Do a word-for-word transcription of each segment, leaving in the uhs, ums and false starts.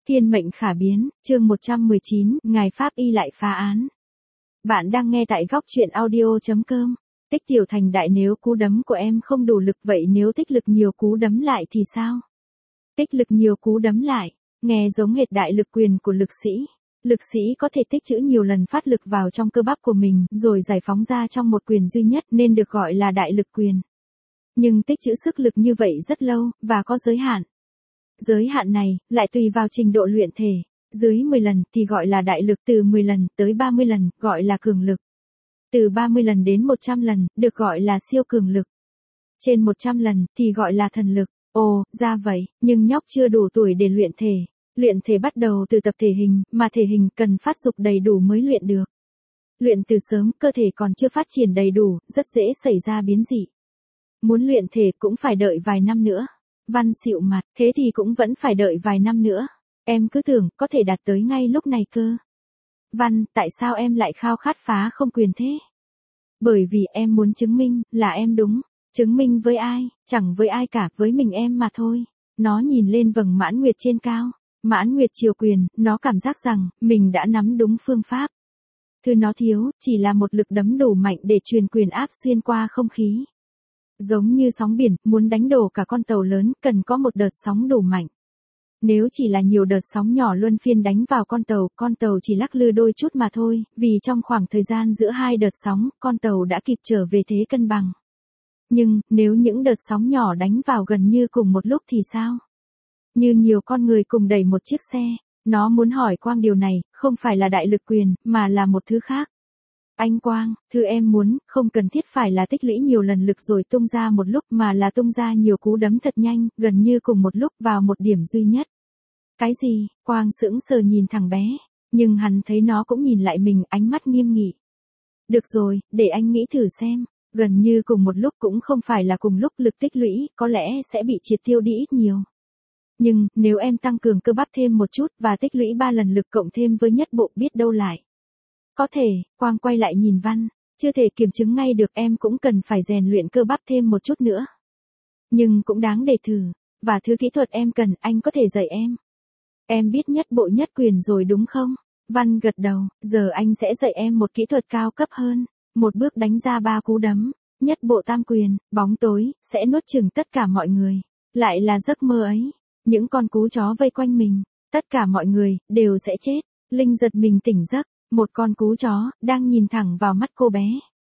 Thiên mệnh khả biến, chương một trăm mười chín, ngài Pháp y lại phá án. Bạn đang nghe tại góc truyện audio.com. Tích tiểu thành đại, nếu cú đấm của em không đủ lực vậy nếu tích lực nhiều cú đấm lại thì sao? Tích lực nhiều cú đấm lại, nghe giống hệt đại lực quyền của lực sĩ. Lực sĩ có thể tích trữ nhiều lần phát lực vào trong cơ bắp của mình rồi giải phóng ra trong một quyền duy nhất nên được gọi là đại lực quyền. Nhưng tích trữ sức lực như vậy rất lâu và có giới hạn. Giới hạn này lại tùy vào trình độ luyện thể, dưới mười lần thì gọi là đại lực, từ mười lần tới ba mươi lần gọi là cường lực. Từ ba mươi lần đến một trăm lần được gọi là siêu cường lực. Trên một trăm lần thì gọi là thần lực. Ồ, ra vậy, nhưng nhóc chưa đủ tuổi để luyện thể. Luyện thể bắt đầu từ tập thể hình, mà thể hình cần phát dục đầy đủ mới luyện được. Luyện từ sớm, cơ thể còn chưa phát triển đầy đủ, rất dễ xảy ra biến dị. Muốn luyện thể cũng phải đợi vài năm nữa. Văn xịu mặt, thế thì cũng vẫn phải đợi vài năm nữa. Em cứ tưởng có thể đạt tới ngay lúc này cơ. Văn, tại sao em lại khao khát phá không quyền thế? Bởi vì em muốn chứng minh là em đúng. Chứng minh với ai? Chẳng với ai cả, với mình em mà thôi. Nó nhìn lên vầng mãn nguyệt trên cao. Mãn nguyệt triều quyền, nó cảm giác rằng mình đã nắm đúng phương pháp. Thứ nó thiếu chỉ là một lực đấm đủ mạnh để truyền quyền áp xuyên qua không khí. Giống như sóng biển, muốn đánh đổ cả con tàu lớn, cần có một đợt sóng đủ mạnh. Nếu chỉ là nhiều đợt sóng nhỏ luân phiên đánh vào con tàu, con tàu chỉ lắc lư đôi chút mà thôi, vì trong khoảng thời gian giữa hai đợt sóng, con tàu đã kịp trở về thế cân bằng. Nhưng, nếu những đợt sóng nhỏ đánh vào gần như cùng một lúc thì sao? Như nhiều con người cùng đẩy một chiếc xe, nó muốn hỏi Quang điều này, không phải là đại lực quyền, mà là một thứ khác. Anh Quang, thứ em muốn, không cần thiết phải là tích lũy nhiều lần lực rồi tung ra một lúc mà là tung ra nhiều cú đấm thật nhanh, gần như cùng một lúc vào một điểm duy nhất. Cái gì? Quang sững sờ nhìn thằng bé, nhưng hắn thấy nó cũng nhìn lại mình, ánh mắt nghiêm nghị. Được rồi, để anh nghĩ thử xem, gần như cùng một lúc cũng không phải là cùng lúc, lực tích lũy có lẽ sẽ bị triệt tiêu đi ít nhiều. Nhưng, nếu em tăng cường cơ bắp thêm một chút và tích lũy ba lần lực cộng thêm với nhất bộ biết đâu lại. Có thể, Quang quay lại nhìn Văn, chưa thể kiểm chứng ngay được, em cũng cần phải rèn luyện cơ bắp thêm một chút nữa. Nhưng cũng đáng để thử, và thứ kỹ thuật em cần anh có thể dạy em. Em biết nhất bộ nhất quyền rồi đúng không? Văn gật đầu, giờ anh sẽ dạy em một kỹ thuật cao cấp hơn, một bước đánh ra ba cú đấm, nhất bộ tam quyền, bóng tối, sẽ nuốt chửng tất cả mọi người. Lại là giấc mơ ấy, những con cú chó vây quanh mình, tất cả mọi người, đều sẽ chết. Linh giật mình tỉnh giấc. Một con cú chó, đang nhìn thẳng vào mắt cô bé.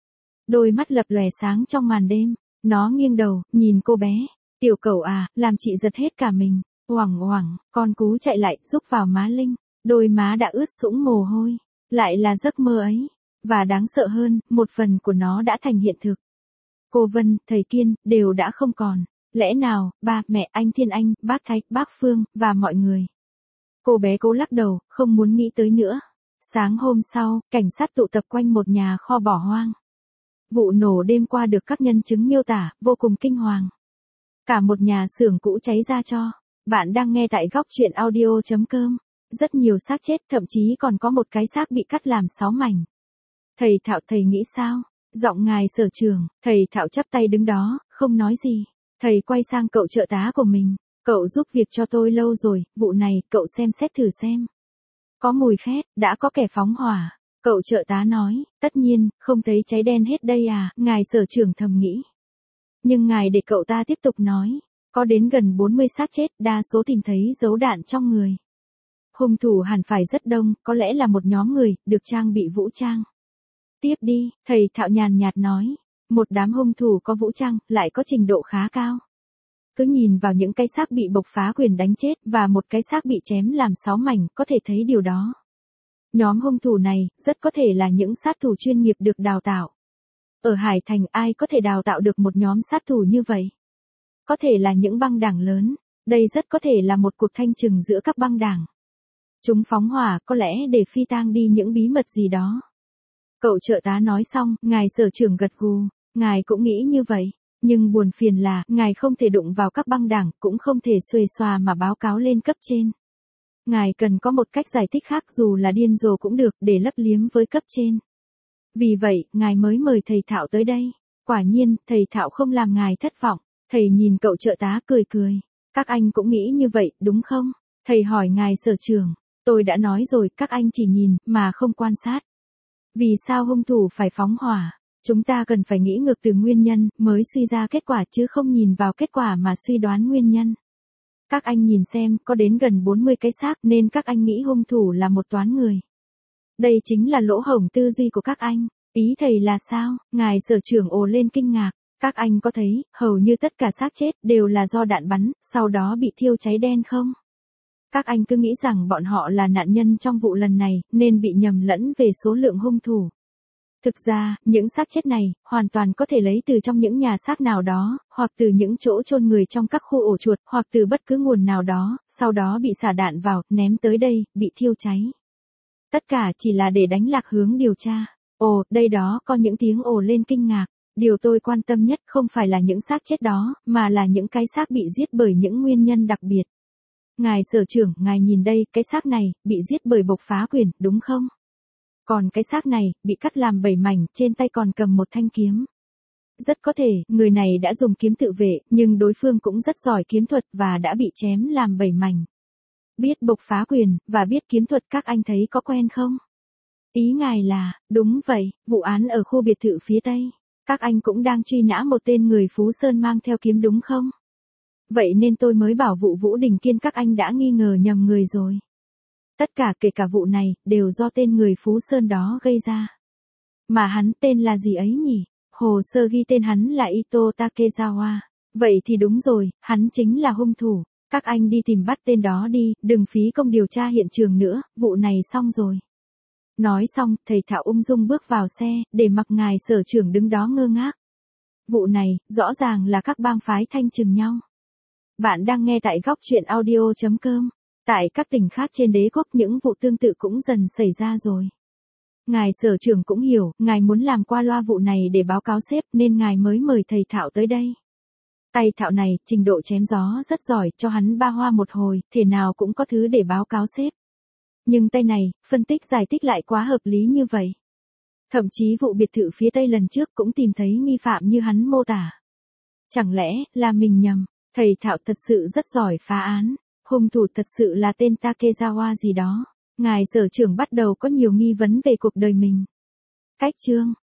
Đôi mắt lập lòe sáng trong màn đêm, nó nghiêng đầu, nhìn cô bé. Tiểu cẩu à, làm chị giật hết cả mình. Hoảng hoảng, con cú chạy lại, rúc vào má Linh. Đôi má đã ướt sũng mồ hôi. Lại là giấc mơ ấy. Và đáng sợ hơn, một phần của nó đã thành hiện thực. Cô Vân, thầy Kiên, đều đã không còn. Lẽ nào, ba, mẹ, anh Thiên Anh, bác Thạch, bác Phương, và mọi người. Cô bé cố lắc đầu, không muốn nghĩ tới nữa. Sáng hôm sau, cảnh sát tụ tập quanh một nhà kho bỏ hoang. Vụ nổ đêm qua được các nhân chứng miêu tả, vô cùng kinh hoàng. Cả một nhà xưởng cũ cháy ra cho. Bạn đang nghe tại góc truyện audio.com. Rất nhiều xác chết, thậm chí còn có một cái xác bị cắt làm sáu mảnh. Thầy Thạo, thầy nghĩ sao? Giọng ngài sở trưởng, thầy Thạo chắp tay đứng đó, không nói gì. Thầy quay sang cậu trợ tá của mình. Cậu giúp việc cho tôi lâu rồi, vụ này, cậu xem xét thử xem. Có mùi khét, đã có kẻ phóng hỏa. Cậu trợ tá nói, tất nhiên, không thấy cháy đen hết đây à, ngài sở trưởng thầm nghĩ. Nhưng ngài để cậu ta tiếp tục nói, có đến gần bốn mươi xác chết, đa số tìm thấy dấu đạn trong người. Hung thủ hẳn phải rất đông, có lẽ là một nhóm người, được trang bị vũ trang. Tiếp đi, thầy Thạo nhàn nhạt nói, một đám hung thủ có vũ trang, lại có trình độ khá cao. Cứ nhìn vào những cái xác bị bộc phá quyền đánh chết và một cái xác bị chém làm sáu mảnh, có thể thấy điều đó. Nhóm hung thủ này, rất có thể là những sát thủ chuyên nghiệp được đào tạo. Ở Hải Thành ai có thể đào tạo được một nhóm sát thủ như vậy? Có thể là những băng đảng lớn, đây rất có thể là một cuộc thanh trừng giữa các băng đảng. Chúng phóng hỏa có lẽ để phi tang đi những bí mật gì đó. Cậu trợ tá nói xong, ngài sở trưởng gật gù, ngài cũng nghĩ như vậy. Nhưng buồn phiền là, ngài không thể đụng vào các băng đảng, cũng không thể xuề xòa mà báo cáo lên cấp trên. Ngài cần có một cách giải thích khác dù là điên rồ cũng được, để lấp liếm với cấp trên. Vì vậy, ngài mới mời thầy Thạo tới đây. Quả nhiên, thầy Thạo không làm ngài thất vọng. Thầy nhìn cậu trợ tá cười cười. Các anh cũng nghĩ như vậy, đúng không? Thầy hỏi ngài sở trưởng, tôi đã nói rồi, các anh chỉ nhìn, mà không quan sát. Vì sao hung thủ phải phóng hỏa? Chúng ta cần phải nghĩ ngược từ nguyên nhân, mới suy ra kết quả chứ không nhìn vào kết quả mà suy đoán nguyên nhân. Các anh nhìn xem, có đến gần bốn mươi cái xác nên các anh nghĩ hung thủ là một toán người. Đây chính là lỗ hổng tư duy của các anh. Ý thầy là sao? Ngài sở trưởng ồ lên kinh ngạc. Các anh có thấy, hầu như tất cả xác chết đều là do đạn bắn, sau đó bị thiêu cháy đen không? Các anh cứ nghĩ rằng bọn họ là nạn nhân trong vụ lần này, nên bị nhầm lẫn về số lượng hung thủ. Thực ra, những xác chết này, hoàn toàn có thể lấy từ trong những nhà xác nào đó, hoặc từ những chỗ chôn người trong các khu ổ chuột, hoặc từ bất cứ nguồn nào đó, sau đó bị xả đạn vào, ném tới đây, bị thiêu cháy. Tất cả chỉ là để đánh lạc hướng điều tra. Ồ, đây đó có những tiếng ồ lên kinh ngạc. Điều tôi quan tâm nhất không phải là những xác chết đó, mà là những cái xác bị giết bởi những nguyên nhân đặc biệt. Ngài sở trưởng, ngài nhìn đây, cái xác này, bị giết bởi bộc phá quyền, đúng không? Còn cái xác này, bị cắt làm bảy mảnh, trên tay còn cầm một thanh kiếm. Rất có thể, người này đã dùng kiếm tự vệ, nhưng đối phương cũng rất giỏi kiếm thuật và đã bị chém làm bảy mảnh. Biết bộc phá quyền, và biết kiếm thuật các anh thấy có quen không? Ý ngài là, đúng vậy, vụ án ở khu biệt thự phía Tây. Các anh cũng đang truy nã một tên người Phú Sơn mang theo kiếm đúng không? Vậy nên tôi mới bảo vụ Vũ Đình Kiên các anh đã nghi ngờ nhầm người rồi. Tất cả kể cả vụ này, đều do tên người Phú Sơn đó gây ra. Mà hắn tên là gì ấy nhỉ? Hồ sơ ghi tên hắn là Ito Takezawa. Vậy thì đúng rồi, hắn chính là hung thủ. Các anh đi tìm bắt tên đó đi, đừng phí công điều tra hiện trường nữa, vụ này xong rồi. Nói xong, thầy Thạo ung dung bước vào xe, để mặc ngài sở trưởng đứng đó ngơ ngác. Vụ này, rõ ràng là các bang phái thanh trừng nhau. Bạn đang nghe tại góc truyện audio chấm com. Tại các tỉnh khác trên đế quốc những vụ tương tự cũng dần xảy ra rồi. Ngài sở trưởng cũng hiểu, ngài muốn làm qua loa vụ này để báo cáo sếp nên ngài mới mời thầy Thạo tới đây. Tay Thạo này, trình độ chém gió rất giỏi, cho hắn ba hoa một hồi, thể nào cũng có thứ để báo cáo sếp. Nhưng tay này, phân tích giải thích lại quá hợp lý như vậy. Thậm chí vụ biệt thự phía Tây lần trước cũng tìm thấy nghi phạm như hắn mô tả. Chẳng lẽ, là mình nhầm, thầy Thạo thật sự rất giỏi phá án, hung thủ thật sự là tên Takezawa gì đó. Ngài sở trưởng bắt đầu có nhiều nghi vấn về cuộc đời mình. Cách chương